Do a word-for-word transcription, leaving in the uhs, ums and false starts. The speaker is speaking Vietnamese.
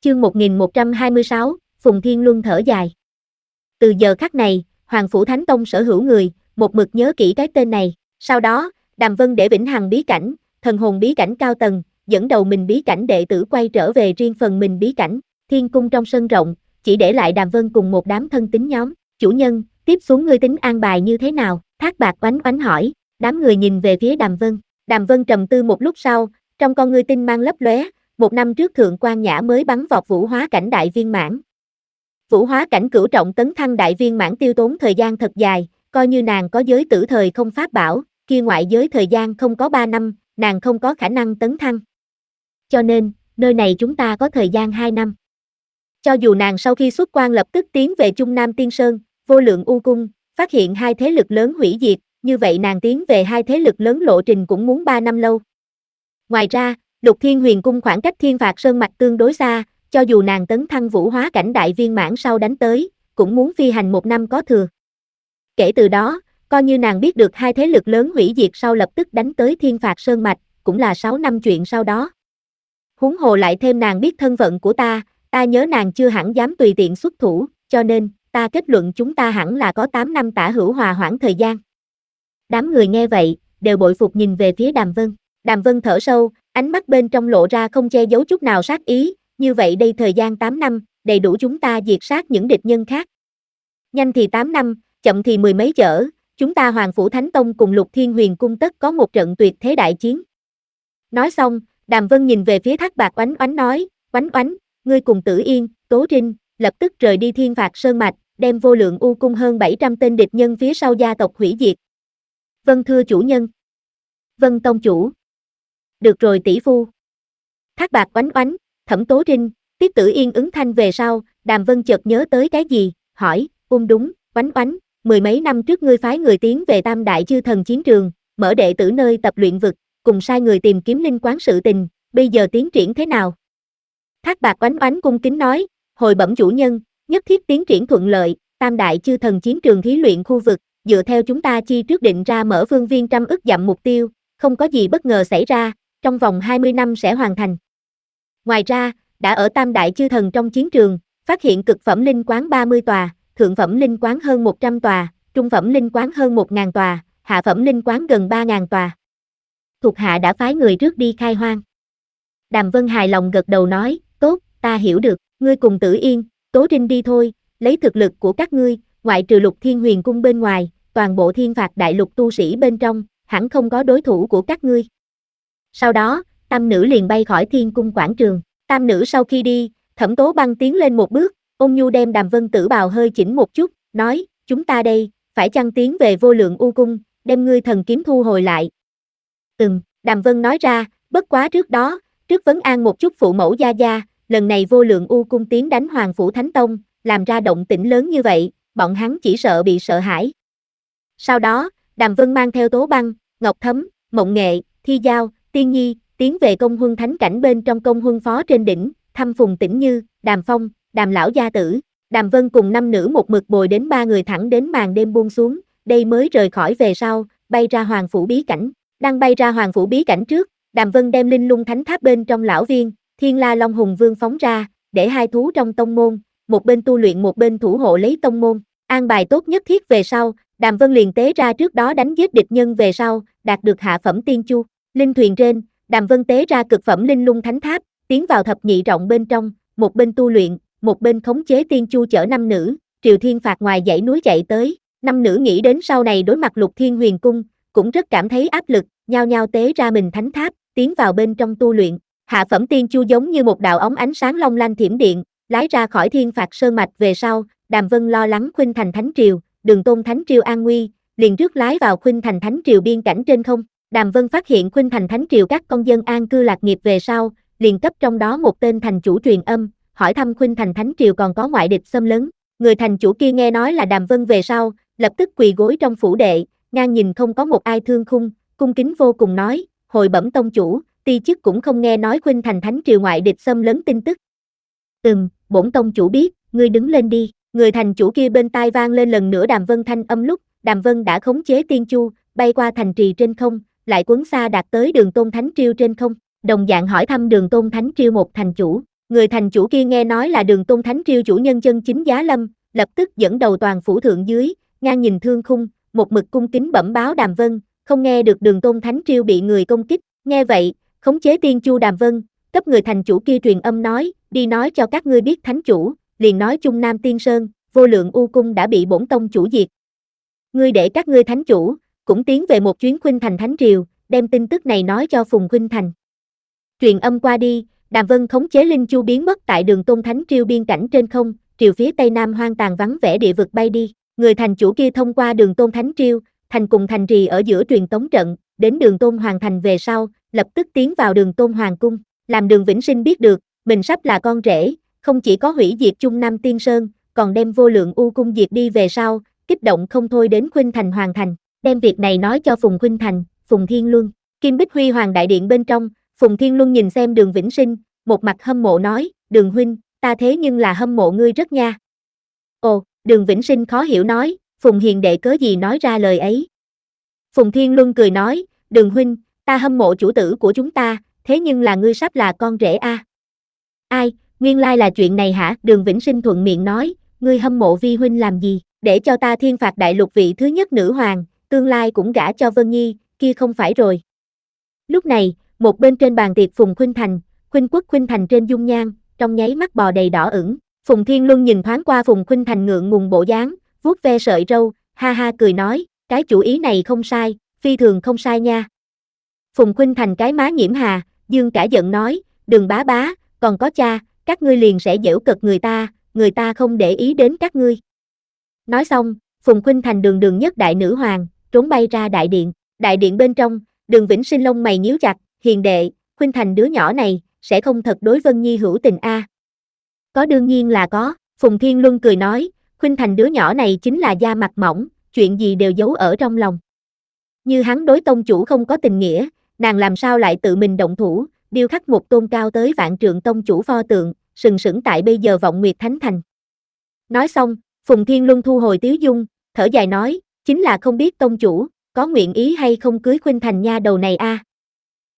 Chương một nghìn một trăm hai mươi sáu, Phùng Thiên Luân thở dài. Từ giờ khắc này, Hoàng Phủ Thánh Tông sở hữu người, một mực nhớ kỹ cái tên này. Sau đó, Đàm Vân để Vĩnh Hằng bí cảnh, thần hồn bí cảnh cao tầng, dẫn đầu mình bí cảnh đệ tử quay trở về riêng phần mình bí cảnh. Thiên cung trong sân rộng, chỉ để lại Đàm Vân cùng một đám thân tín nhóm. Chủ nhân, tiếp xuống ngươi tính an bài như thế nào? Thác Bạt oánh oánh hỏi. Đám người nhìn về phía Đàm Vân. Đàm Vân trầm tư một lúc sau, trong con ngươi tinh mang lấp lóe. Một năm trước Thượng Quan Nhã mới bắn vọt vũ hóa cảnh đại viên mãn. Vũ hóa cảnh cửu trọng tấn thăng đại viên mãn tiêu tốn thời gian thật dài, coi như nàng có giới tử thời không pháp bảo, kia ngoại giới thời gian không có ba năm, nàng không có khả năng tấn thăng. Cho nên, nơi này chúng ta có thời gian hai năm. Cho dù nàng sau khi xuất quan lập tức tiến về Trung Nam Tiên Sơn, Vô Lượng U Cung, phát hiện hai thế lực lớn hủy diệt, như vậy nàng tiến về hai thế lực lớn lộ trình cũng muốn ba năm lâu. Ngoài ra, Lục Thiên Huyền Cung khoảng cách Thiên Phạt Sơn mạch tương đối xa, cho dù nàng tấn thăng vũ hóa cảnh đại viên mãn sau đánh tới, cũng muốn phi hành một năm có thừa. Kể từ đó, coi như nàng biết được hai thế lực lớn hủy diệt sau lập tức đánh tới Thiên Phạt Sơn mạch, cũng là sáu năm chuyện sau đó. Huống hồ lại thêm nàng biết thân phận của ta, ta nhớ nàng chưa hẳn dám tùy tiện xuất thủ, cho nên, ta kết luận chúng ta hẳn là có tám năm tả hữu hòa hoãn thời gian. Đám người nghe vậy, đều bội phục nhìn về phía Đàm Vân. Đàm Vân thở sâu, ánh mắt bên trong lộ ra không che giấu chút nào sát ý, như vậy đây thời gian tám năm, đầy đủ chúng ta diệt sát những địch nhân khác. Nhanh thì tám năm, chậm thì mười mấy chở, chúng ta Hoàng Phủ Thánh Tông cùng Lục Thiên Huyền Cung tất có một trận tuyệt thế đại chiến. Nói xong, Đàm Vân nhìn về phía Thác Bạt oánh oánh nói, oánh oánh, ngươi cùng Tử Yên, Tố Trinh, lập tức rời đi Thiên Phạt Sơn mạch, đem Vô Lượng U Cung hơn bảy trăm tên địch nhân phía sau gia tộc hủy diệt. Vâng thưa chủ nhân. Vâng tông chủ. Được rồi tỷ phu. Thác Bạt oánh oánh, Thẩm Tố Trinh, tiếp Tử Yên ứng thanh về sau, Đàm Vân chợt nhớ tới cái gì, hỏi, ung đúng, oánh oánh, mười mấy năm trước ngươi phái người tiến về Tam Đại Chư Thần chiến trường, mở đệ tử nơi tập luyện vực, cùng sai người tìm kiếm linh quán sự tình, bây giờ tiến triển thế nào? Thác Bạt oánh oánh cung kính nói, hồi bẩm chủ nhân, nhất thiết tiến triển thuận lợi, Tam Đại Chư Thần chiến trường thí luyện khu vực, dựa theo chúng ta chi trước định ra mở phương viên trăm ức dặm mục tiêu, không có gì bất ngờ xảy ra, trong vòng hai mươi năm sẽ hoàn thành. Ngoài ra, đã ở Tam Đại Chư Thần trong chiến trường, phát hiện cực phẩm linh quán ba mươi tòa, thượng phẩm linh quán hơn một trăm tòa, trung phẩm linh quán hơn một nghìn tòa, hạ phẩm linh quán gần ba nghìn tòa. Thuộc hạ đã phái người trước đi khai hoang. Đàm Vân hài lòng gật đầu nói, tốt, ta hiểu được, ngươi cùng Tử Yên, Tố Trinh đi thôi, lấy thực lực của các ngươi, ngoại trừ Lục Thiên Huyền Cung bên ngoài, toàn bộ Thiên Phạt Đại Lục tu sĩ bên trong, hẳn không có đối thủ của các ngươi. Sau đó, Tam nữ liền bay khỏi Thiên Cung quảng trường. Tam nữ sau khi đi, Thẩm Tố Băng tiến lên một bước, ôn nhu đem Đàm Vân tử bào hơi chỉnh một chút, nói, chúng ta đây, phải chăng tiến về Vô Lượng U Cung, đem ngươi thần kiếm thu hồi lại. Ừm, Đàm Vân nói ra, bất quá trước đó, trước vấn an một chút phụ mẫu gia gia, lần này Vô Lượng U Cung tiến đánh Hoàng Phủ Thánh Tông, làm ra động tĩnh lớn như vậy, bọn hắn chỉ sợ bị sợ hãi. Sau đó, Đàm Vân mang theo Tố Băng, Ngọc Thấm, Mộng Nghệ, Thi Giao, Tiên Nhi, tiến về Công Huân Thánh cảnh bên trong Công Huân Phó trên đỉnh, thăm Phùng Tĩnh Như, Đàm Phong, Đàm lão gia tử. Đàm Vân cùng năm nữ một mực bồi đến ba người thẳng đến màn đêm buông xuống, đây mới rời khỏi về sau, bay ra Hoàng Phủ bí cảnh. Đang bay ra Hoàng Phủ bí cảnh trước, Đàm Vân đem Linh Lung Thánh Tháp bên trong lão viên, Thiên La Long Hùng Vương phóng ra, để hai thú trong tông môn, một bên tu luyện một bên thủ hộ lấy tông môn, an bài tốt nhất thiết về sau, Đàm Vân liền tế ra trước đó đánh giết địch nhân về sau, đạt được hạ phẩm tiên chu. Linh thuyền trên, Đàm Vân tế ra cực phẩm Linh Lung Thánh Tháp, tiến vào thập nhị trọng bên trong, một bên tu luyện, một bên khống chế tiên chu chở năm nữ, Triều Thiên Phạt ngoài dãy núi chạy tới. Năm nữ nghĩ đến sau này đối mặt Lục Thiên Huyền Cung, cũng rất cảm thấy áp lực, nhao nhao tế ra mình thánh tháp, tiến vào bên trong tu luyện. Hạ phẩm tiên chu giống như một đạo ống ánh sáng long lanh thiểm điện, lái ra khỏi Thiên Phạt Sơn mạch về sau, Đàm Vân lo lắng Khuynh Thành Thánh Triều, Đường Tôn Thánh Triều an nguy, liền rước lái vào Khuynh Thành Thánh Triều biên cảnh trên không. Đàm Vân phát hiện Khuynh Thành Thánh Triều các con dân an cư lạc nghiệp về sau, liền cấp trong đó một tên thành chủ truyền âm, hỏi thăm Khuynh Thành Thánh Triều còn có ngoại địch xâm lấn. Người thành chủ kia nghe nói là Đàm Vân về sau, lập tức quỳ gối trong phủ đệ, ngang nhìn không có một ai thương khung, cung kính vô cùng nói, hồi bẩm tông chủ, ti chức cũng không nghe nói Khuynh Thành Thánh Triều ngoại địch xâm lấn tin tức. Ừm, bổn tông chủ biết, ngươi đứng lên đi. Người thành chủ kia bên tai vang lên lần nữa Đàm Vân thanh âm lúc, Đàm Vân đã khống chế tiên chu, bay qua thành trì trên không, lại quấn xa đạt tới Đường Tôn Thánh Triều trên không, đồng dạng hỏi thăm Đường Tôn Thánh Triều một thành chủ. Người thành chủ kia nghe nói là Đường Tôn Thánh Triều chủ nhân chân chính giá lâm, lập tức dẫn đầu toàn phủ thượng dưới, ngang nhìn thương khung, một mực cung kính bẩm báo Đàm Vân, không nghe được Đường Tôn Thánh Triều bị người công kích, nghe vậy, khống chế tiên chu Đàm Vân, cấp người thành chủ kia truyền âm nói, đi nói cho các ngươi biết thánh chủ, liền nói Trung Nam Tiên Sơn, vô lượng u cung đã bị bổn tông chủ diệt. Ngươi để các ngươi thánh chủ, cũng tiến về một chuyến Khuynh Thành Thánh Triều, đem tin tức này nói cho Phùng Khuynh Thành. Truyền âm qua đi, Đàm Vân khống chế linh chu biến mất tại Đường Tôn Thánh Triều biên cảnh trên không, triều phía tây nam hoang tàn vắng vẻ địa vực bay đi. Người thành chủ kia thông qua Đường Tôn Thánh Triều, thành cùng thành trì ở giữa truyền tống trận, đến Đường Tôn Hoàng thành về sau, lập tức tiến vào Đường Tôn Hoàng cung, làm Đường Vĩnh Sinh biết được, mình sắp là con rể, không chỉ có hủy diệt Trung Nam Tiên Sơn, còn đem vô lượng u cung diệt đi về sau, kích động không thôi đến Khuynh Thành Hoàng thành, đem việc này nói cho Phùng Khuynh Thành, Phùng Thiên Luân. Kim Bích Huy Hoàng đại điện bên trong, Phùng Thiên Luân nhìn xem Đường Vĩnh Sinh, một mặt hâm mộ nói, Đường huynh, ta thế nhưng là hâm mộ ngươi rất nha. Ồ, Đường Vĩnh Sinh khó hiểu nói, Phùng hiền đệ cớ gì nói ra lời ấy. Phùng Thiên Luân cười nói, Đường huynh, ta hâm mộ chủ tử của chúng ta, thế nhưng là ngươi sắp là con rể a. À. Ai, nguyên lai là chuyện này hả? Đường Vĩnh Sinh thuận miệng nói, ngươi hâm mộ vi huynh làm gì, để cho ta thiên phạt đại lục vị thứ nhất nữ hoàng, tương lai cũng gả cho Vân Nhi, kia không phải rồi. Lúc này, một bên trên bàn tiệc Phùng Khuynh Thành, Khuynh Quốc Khuynh Thành trên dung nhan, trong nháy mắt bò đầy đỏ ửng. Phùng Thiên Luân nhìn thoáng qua Phùng Khuynh Thành ngượng ngùng bộ dáng, vuốt ve sợi râu, ha ha cười nói, cái chủ ý này không sai, phi thường không sai nha. Phùng Khuynh Thành cái má nhiễm hà, dương cả giận nói, Đường bá bá, còn có cha, các ngươi liền sẽ giễu cợt người ta, người ta không để ý đến các ngươi. Nói xong, Phùng Khuynh Thành đường đường nhất đại nữ hoàng, trốn bay ra đại điện. Đại điện bên trong, Đường Vĩnh Sinh lông mày nhíu chặt, hiền đệ, Khuynh Thành đứa nhỏ này, sẽ không thật đối Vân Nhi hữu tình a? À. Có đương nhiên là có, Phùng Thiên Luân cười nói, Khuynh Thành đứa nhỏ này chính là da mặt mỏng, chuyện gì đều giấu ở trong lòng. Như hắn đối tông chủ không có tình nghĩa, nàng làm sao lại tự mình động thủ, điêu khắc một tôn cao tới vạn trượng tông chủ pho tượng, sừng sững tại bây giờ Vọng Nguyệt Thánh Thành. Nói xong, Phùng Thiên Luân thu hồi tiếu dung, thở dài nói, chính là không biết tông chủ, có nguyện ý hay không cưới Khuynh Thành nha đầu này a. À.